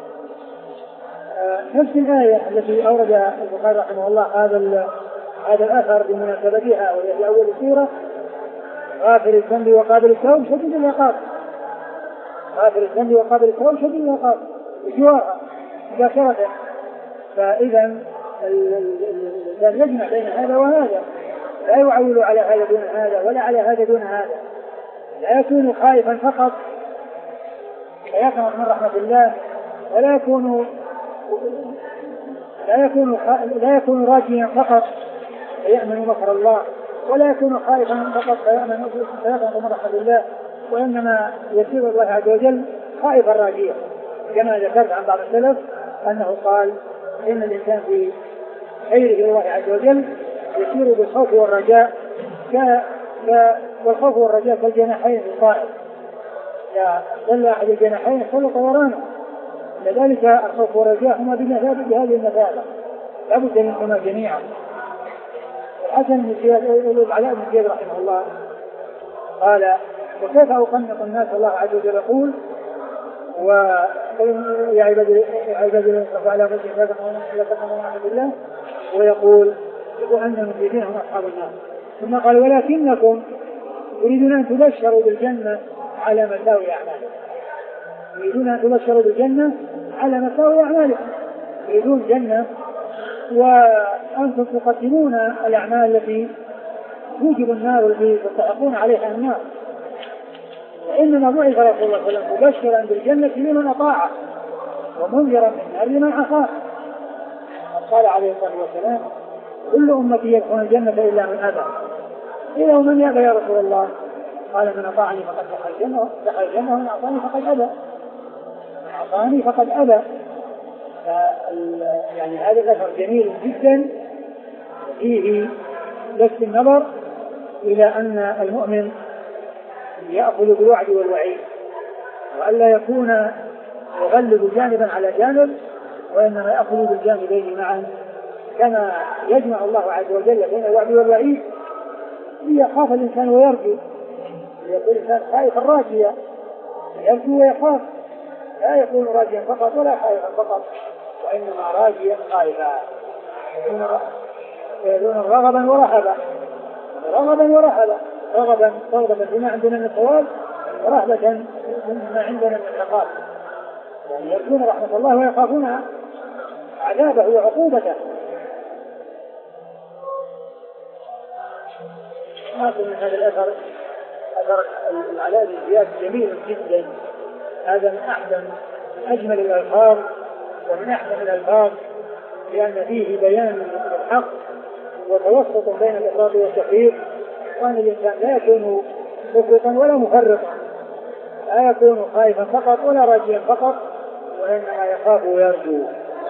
Speaker 2: آه نفس الآية التي أورد البخاري رحمه الله هذا هذا الأثر بمناسبتها، وهي في أول السورة: غافر الذنب وقابل التوب شديد العقاب. غافر الذنب وقابل التوب شديد العقاب بجوارها مباشرة. فإذا الإنسان يجمع بين هذا وهذا، لا يعول على هذا دون هذا ولا على هذا دون هذا، لا يكون خائفا فقط فيقنط من رحمة الله، ولا يكون لا يكون لا يكون راجيا فقط فيأمن مكر الله، ولا يكون خائفا فقط فيأمن فيقنط من رحمة الله، وإنما يسير الله عز وجل خائفا راجيا، كما ذكرت عن بعض السلف أنه قال إن الإنسان في خيره الله عز وجل يسير بالخوف والرجاء، والخوف والرجاء كالجناحين في الطائر، إذا ظل أحد الجناحين صل طيرانه. لذلك الخوف والرجاء هما بمثابة بهذه المثابة، لابد منهما جميعا. الحسن بن زياد العلاء بن زياد رحمه الله قال: وكيف أقنط الناس الله عز وجل يقول: ويا عبادي الذين اسرفوا على انفسهم لا تقنطوا من رحمة الله، ويقول: وأن المفسدين هم أصحاب النار. ثم قال: ولكنكم تريدون أن تبشروا بالجنة على مساوي أعمالكم. تريدون أن تبشروا بالجنة على مساوي أعمالكم، تريدون جنة وأنتم تقدمون الأعمال التي توجب النار والتي تستحقون عليها النار. وإنما بعث رسول الله صلى الله عليه وسلم مبشرا بالجنة لمن أطاعه ومنذرا من النار لمن عصاه. قال عليه الصلاة والسلام: كل أمتي يدخلون الجنة إلا من أبى. إلا ومن يأبى يا رسول الله؟ قال: من أطاعني فقد دخل الجنة دخل الجنة ومن عصاني فقد أبى. من عصاني فقد أبى. يعني هذا الأثر جميل جدا فيه لفت النظر إلى أن المؤمن يأخذ بالوعد والوعيد، وألا يكون يغلب جانبا على جانب، وإنما يأخذ بالجانبين معا، كما يجمع الله عز وجل بين الوعد والوعيد ليخاف الإنسان ويرجو. يقول الإنسان خائفا راجيا، يرجو ويخاف، لا يكون راجيا فقط ولا خائفا فقط، وإنما راجيا خائفا، يكون رغبا ورهبا، رغبا ورهبا، رغبا رغبا بما عندنا من الثواب، ورهبة مما عندنا من العقاب. يعني يرجون رحمة الله ويخافون عذابه وعقوبته. ناخذ من هذا الأثر أثر العلاء بن زياد جميل جدا. هذا من أحسن أجمل الألفاظ ومن أحسن الألفاظ، لأن فيه بيان الحق وتوسط بين الإفراط والتفريط، وأن الإنسان لا يكون مفرطا ولا مفرطا، لا يكون خائفا فقط ولا راجيا فقط، وإنما يخاف ويرجو.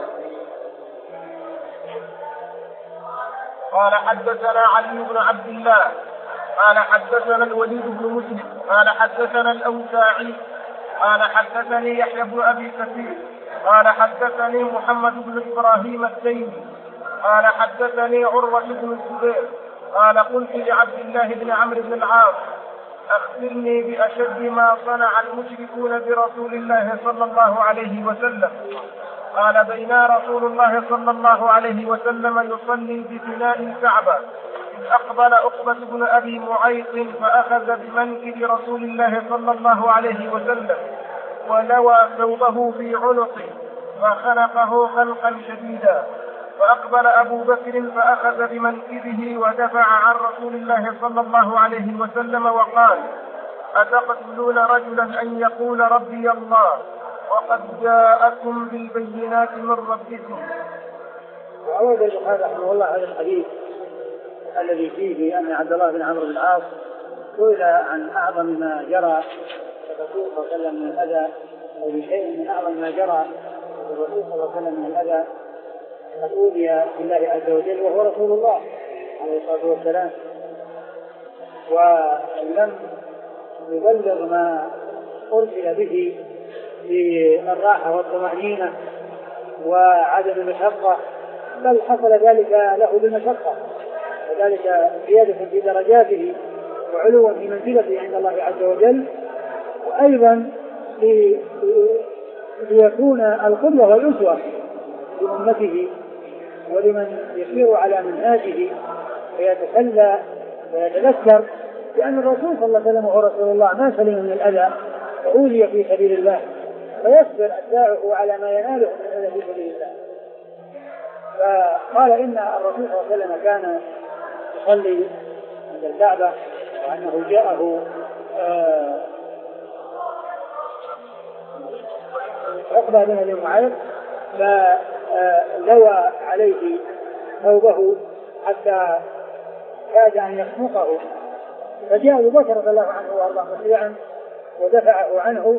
Speaker 1: قال: حدثنا علي بن عبد الله قال حدثنا الوليد بن مسلم قال حدثنا الأوزاعي قال حدثني يحيى بن أبي كثير قال حدثني محمد بن إبراهيم التيمي قال حدثني عروة بن الزبير قال: قلت لعبد الله بن عمرو بن العاص: أخبرني بأشد ما صنع المشركون برسول الله صلى الله عليه وسلم. قال: بينا رسول الله صلى الله عليه وسلم يصلي بفناء الكعبة، إذ أقبل عقبة بن أبي معيط فأخذ بمنكب رسول الله صلى الله عليه وسلم ولوى ثوبه في عنقه فخنقه خنقا شديدا، فأقبل أبو بكر فأخذ بمنكبه ودفع عن رسول الله صلى الله عليه وسلم وقال: أتقتلون رجلا أن يقول ربي الله وقد جاءكم بالبينات من ربكم.
Speaker 2: وأورد البخاري رحمه الله هذا الحديث الذي فيه أن عبد الله بن عمرو بن العاص سئل عن أعظم ما جرى الرسول صلى الله عليه وسلم من الأذى، أو بشيء من أعظم ما جرى الرسول صلى الله عليه وسلم من الأذى، قد أوذي بالله عز وجل وهو رسول الله عليه الصلاة والسلام، ولم يبلغ ما أرسل به بالراحة والطمأنينة وعدم المشقة، بل حصل ذلك له بالمشقة، وذلك زيادة في درجاته وعلوا في منزلته عند الله عز وجل، وأيضا ليكون القدوة والأسوة لأمته ولمن يسير على منهاجه ويتسلى ويتذكر بأن الرسول صلى الله عليه وسلم وهو رسول الله ما سلم من الأذى وأوذي في سبيل الله، فيصبر أتباعه على ما يناله من الأذى في سبيل الله. فقال إن الرسول صلى الله عليه وسلم كان يصلي عند الكعبة، وأنه جاءه آه عقبة بن أبي معيط فلوى عليه ثوبه حتى كاد أن يخنقه، فجاء أبو بكر رضي الله عنه وأرضاه مسرعا ودفعه عنه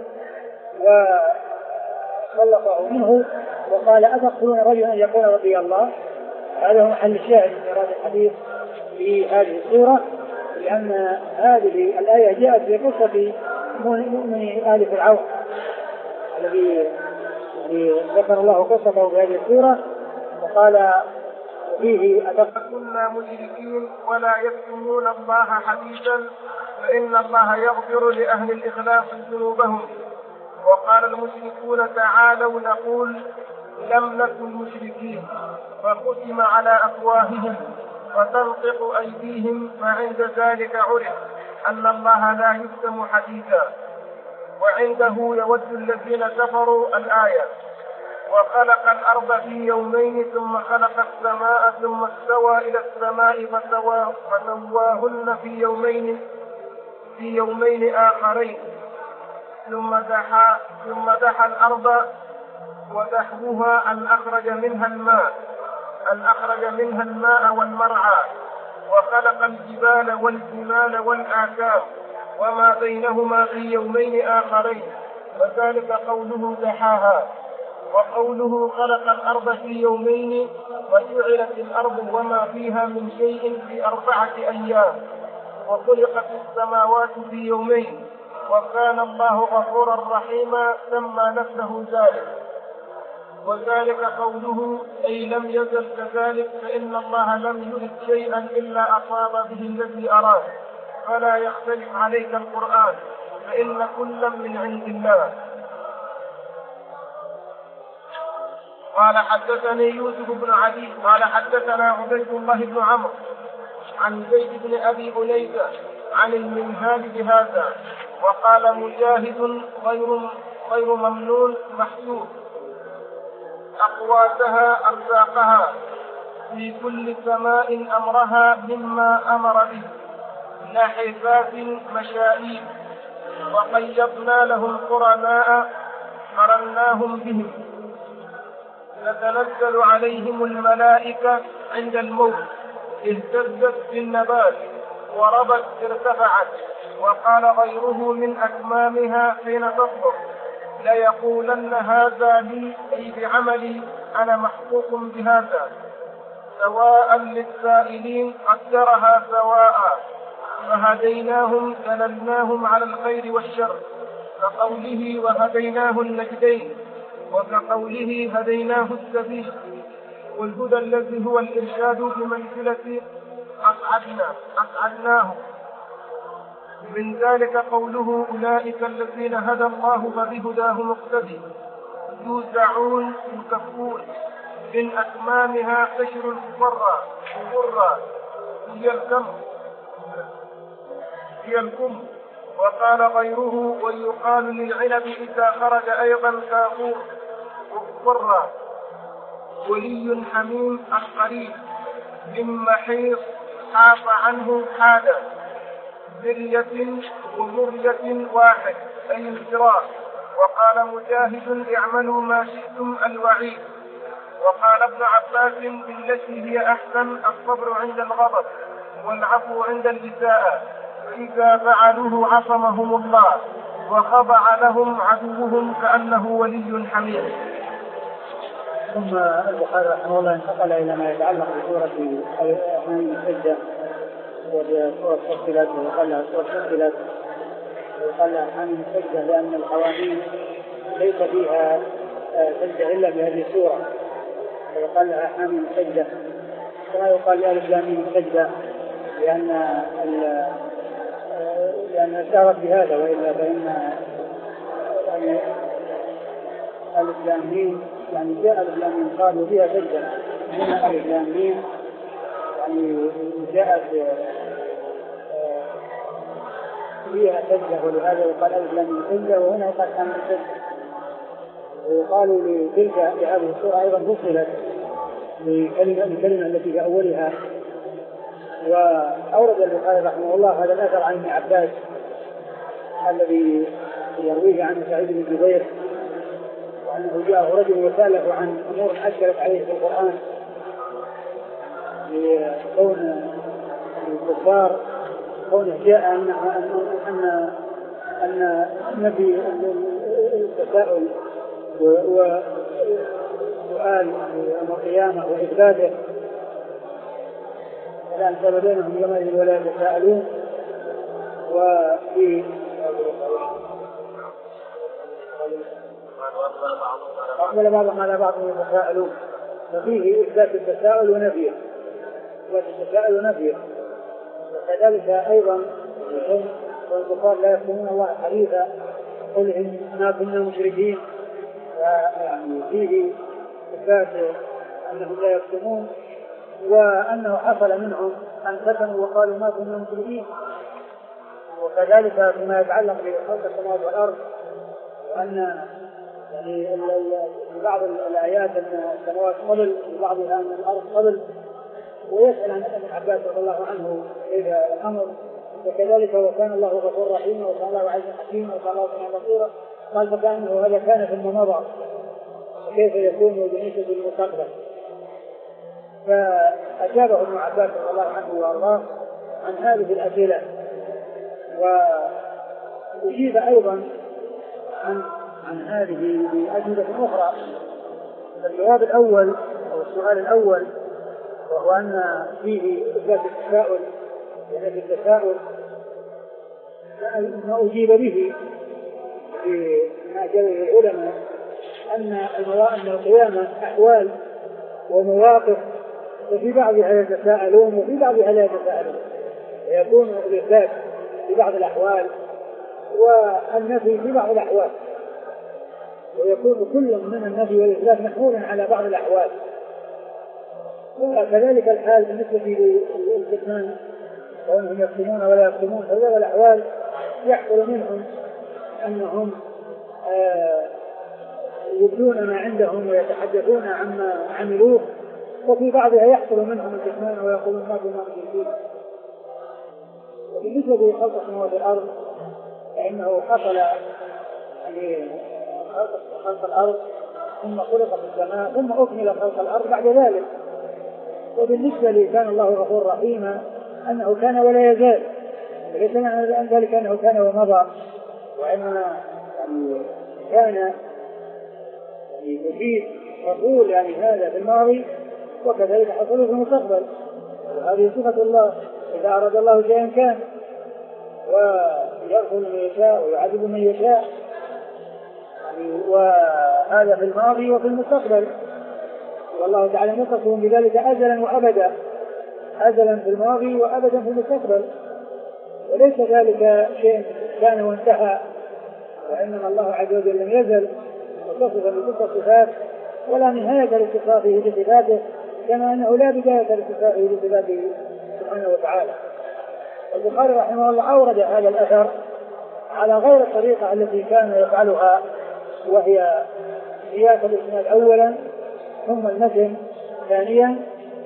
Speaker 2: وسلطه منه وقال: أتقتلون رجلا أن يقول ربي الله؟ هذا هو محل الشاهد من إيراد الحديث في هذه السورة، لأن هذه الآية جاءت في قصة مؤمن آل فرعون الذي ذكر الله قصته في هذه السورة، وقال فيه
Speaker 1: كنا مشركين ولا يكتمون الله حديثا فإن الله يغفر لأهل الإخلاص ذنوبهم. وقال المشركون تعالوا نقول لم نكن مشركين فختم على أفواههم وتنطق أيديهم، فعند ذلك عرف أن الله لا يكتم حديثا. وعنده يود الذين كفروا الآية. وخلق الأرض في يومين ثم خلق السماء ثم استوى إلى السماء فسواهن في يومين في يومين آخرين ثم دحى ثم دحى الأرض ودحوها أن أخرج منها الماء أن أخرج منها الماء والمرعى. وخلق الجبال والجمال والآكام وما بينهما في يومين آخرين، وذلك قوله دحاها. وقوله خلق الأرض في يومين وجعلت الأرض وما فيها من شيء في أربعة أيام وخلقت السماوات في يومين وكان الله غفورا رحيما سمى نفسه ذلك. وذلك قوله أي لم يزل كذلك، فإن الله لم يرد شيئا إلا أصاب به الذي أراد. فلا يختلف عليك القرآن فإن كلا من عند الله. قال حدثني يوسف بن عدي قال حدثنا عبيد الله بن عمرو عن زيد بن أبي أنيسة عن المنهال بهذا. وقال مجاهد غير غير ممنون محسوب أقواتها أرزاقها في كل سماء أمرها مما أمر به نحفات مشائيب. وقيضنا لهم قرناء قرناهم بهم تتنزل عليهم الملائكة عند الموت اهتزت بالنبات وربت ارتفعت. وقال غيره من أكمامها حين تصدر ليقولن هذا لي أي بعملي أنا محقوق بهذا. سواء للسائلين قدرها سواء فهديناهم دللناهم على الخير والشر كقوله وهديناه النجدين وكقوله هديناه السبيل. والهدى الذي هو الإرشاد بمنزلة أسعدنا أسعدناه. من ذلك قوله أولئك الذين هدى الله فبهداه مقتدي. يوزعون يكفون من أكمامها قشر الفرة فرة هي الكم هي الكم. وقال غيره ويقال للعنب إذا خرج أيضا كافور فرة. ولي حميم القريب من محيص حاف عنه حادا ذرية ومرية واحد أي الفراق. وقال مجاهد اعملوا ما شئتم الوعيد. وقال ابن عباس بالتي هي أحسن الصبر عند الغضب والعفو عند الإساءة، فإذا فعلوه عصمهم الله وخضع لهم عدوهم كأنه ولي حميد.
Speaker 2: ثم البخاري رحمه الله انتقل إلى ما يتعلق بسورة حميم السجدة وسورة فصلت ويقال لها سورة فصلت ويقال لها حميم السجدة لأن الحواميم ليس فيها سجدة إلا بهذه السورة ويقال لها حميم السجدة. كما يقال لألف لام ميم السجدة لأن لأن اشارت بهذا، وإلا فإن يعني ألف لام ميم يعني جاء ألف لام ميم قالوا فيها سجدة، هنا ألف لام ميم يعني جاءت فيها سجدة ولهذا يقال ألف لام ميم سجدة وهنا يقال حميم سجدة. وقالوا لتلك لهذه السورة أيضا فصلت الكلمة التي في أولها. وأورد البخاري رحمه الله هذا الأثر عن ابن عباس الذي يرويه عنه سعيد بن جبير وأنه جاءه رجل وسأله عن أمور أشكلت عليه في القرآن لكون الكفار كونه جاء أن أن أن النبي التساؤل وسؤال يوم القيامة وإثباته لا أنسب بينهم يومئذ ولا يتساءلون. وفي أقبل بعضهم على بعض يتساءلون، ففيه إثبات التساؤل ونفيه، إثبات التساؤل ونفيه. وكذلك أيضا والكفار لا يكتمون الله حديثا قل إنا كنا مشركين، يعني فيه إثبات أنهم لا يكتمون، وأنه حصل منهم أن كتموا وقالوا ما كنا مشركين. وكذلك فيما يتعلق بخلق السماوات والأرض، وأن يعني في بعض الآيات أن السماوات قبل وبعضها من الأرض قبل، ويسأل عن ابن عباس رضي الله عنه إذا الأمر. وكذلك وكان الله غفورا رحيما وكان الله عزيزا حكيما وكان الله سميعا بصيرا، قال فكأنه هذا كان في الماضي وكيف يكون بالنسبة للمستقبل. فأجابه ابن عباس رضي الله عنه وأرضاه عن هذه الأسئلة. وأجيب أيضا عن عن هذه بأجوبة أخرى. الجواب الأول أو السؤال الأول وهو أن فيه إثبات التساؤل، يعني التساؤل ما أجيب به بما جاء العلماء أن أن القيامة أحوال ومواقف، وفي بعضها يتساءلون وفي بعضها لا يتساءلون، ويكون الإثبات في بعض الأحوال والنفي في بعض الأحوال، ويكون كل من النفي والإثبات محمولا على بعض الأحوال. وكذلك الحال بالنسبة للكتمان، وأنهم يكتمون ولا يكتمون، فهذه الأحوال يحصل منهم أنهم آه يبدون ما عندهم ويتحدثون عما عملوه، وفي بعضها يحصل منهم الكتمان ويقولون ما كنا مشركين. وبالنسبة لخلق السماوات والأرض فإنه حصل يعني خلق الأرض ثم خلق في السماء ثم أكمل خلق الأرض بعد ذلك. وبالنسبة لي كان الله غفور رحيما أنه كان ولا يزال، وليس معنى ذلك أنه كان ومضى، وإنما يعني كان يفيد يقول يعني هذا في الماضي وكذلك حصل في المستقبل، وهذه صفة الله، إذا أراد الله شيئا كان، ويغفر من يشاء ويعذب من يشاء، وهذا في الماضي وفي المستقبل. والله تعالى نصفهم بذلك أزلا وأبدا، أزلا في الماضي وأبدا في المستقبل، وليس ذلك شيء كان وانتهى، وإنما الله عز وجل لم يزل متصفا بتلك الصفات ولا نهاية لاتصافه بصفاته، كما أنه لا بداية لاتصافه بصفاته سبحانه وتعالى. البخاري رحمه الله أورد هذا الأثر على غير الطريقة التي كان يفعلها، وهي سياق الإسناد أولا ثم المتن ثانيا،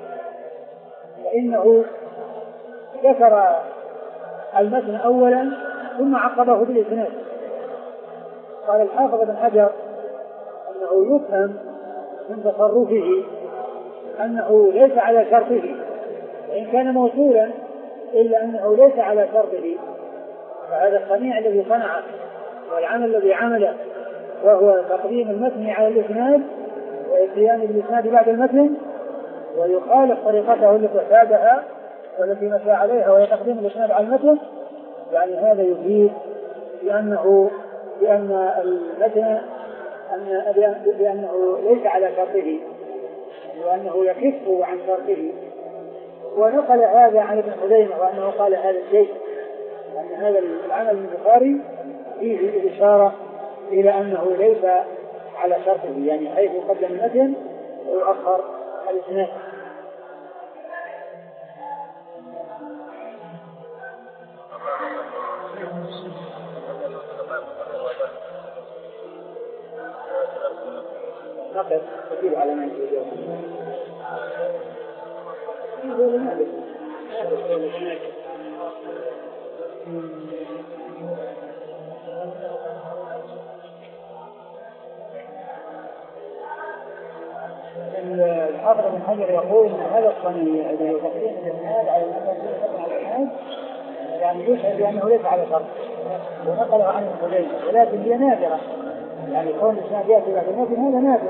Speaker 2: فإنه ذكر المتن أولا ثم عقبه بالإسناد. قال الحافظ بن حجر أنه يفهم من تصرفه أنه ليس على شرطه، وإن كان موصولا إلا أنه ليس على شرطه، فهذا الصنيع الذي صنعه والعمل الذي عمله، وهو تقديم المتن على الإسناد والاتيان بالإسناد بعد المتن، ويخالف طريقته التي اعتادها والتي مشى عليها وهي تقديم الإسناد على المتن، يعني هذا يفيد بأنه بأن المتن أن بأنه ليس على شرطه، وأنه يكف عن شرطه. ونقل هذا عن ابن خزيمة وأنه قال هذا الشيء، أن هذا العمل البخاري فيه الإشارة إلى أنه ليس على شرطه، يعني حيث قدم المتن ويؤخر الإسناد. نقف تجيب على من يجيب الحافظ بن حجر يقول ان هذا الصنيع الذي تقديم الاسناد على الاسناد يعني يشهد بانه ليس على شرط، ونقله عن ابن خزيمة، ولكن هي نادره، يعني كون الاسناد ياتي بعد المتن هذا نادر.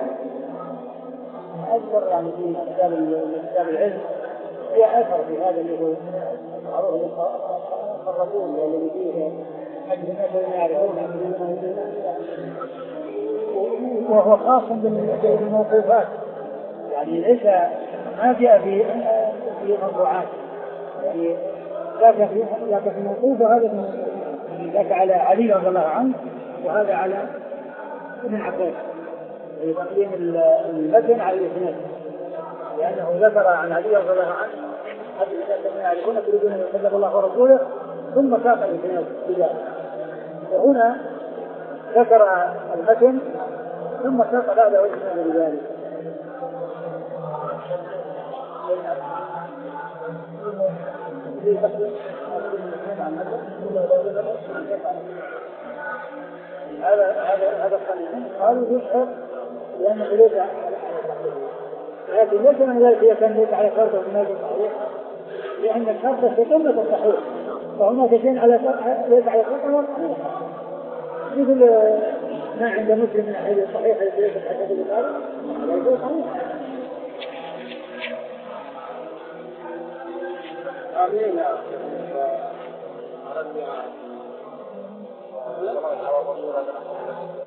Speaker 2: اذكر يعني في كتاب كتاب العلم في اثر في هذا اللي هو معروف الرسول الذي فيه حد الناس لا يعرفون وهو خاص بالموقوفات، يعني ليس ما جاء في في مرفوعات، يعني لكن في لكن في الموقوف هذا ذاك على علي رضي الله عنه وهذا على ابن عباس، تقديم المتن على الاسناد، لانه ذكر عن علي رضي الله عنه حتى الذين يعرفون يريدون ان يكذب الله ورسوله ثم ساق الاسناد بذلك، وهنا ذكر المتن ثم ساق بعده الاسناد بذلك. هذا هذا هذا الصحيح قالوا يشهر لأنه ليس، لكن ليس من ذلك يكون ليس على شرط الناس الصحيح، لأن الشرط في قمة الصحيح، فهناك شيء على ليس على شرط مثل ما عند مسلم من حديث صحيح ليس حديث البخاري ليس صحيح. آمين.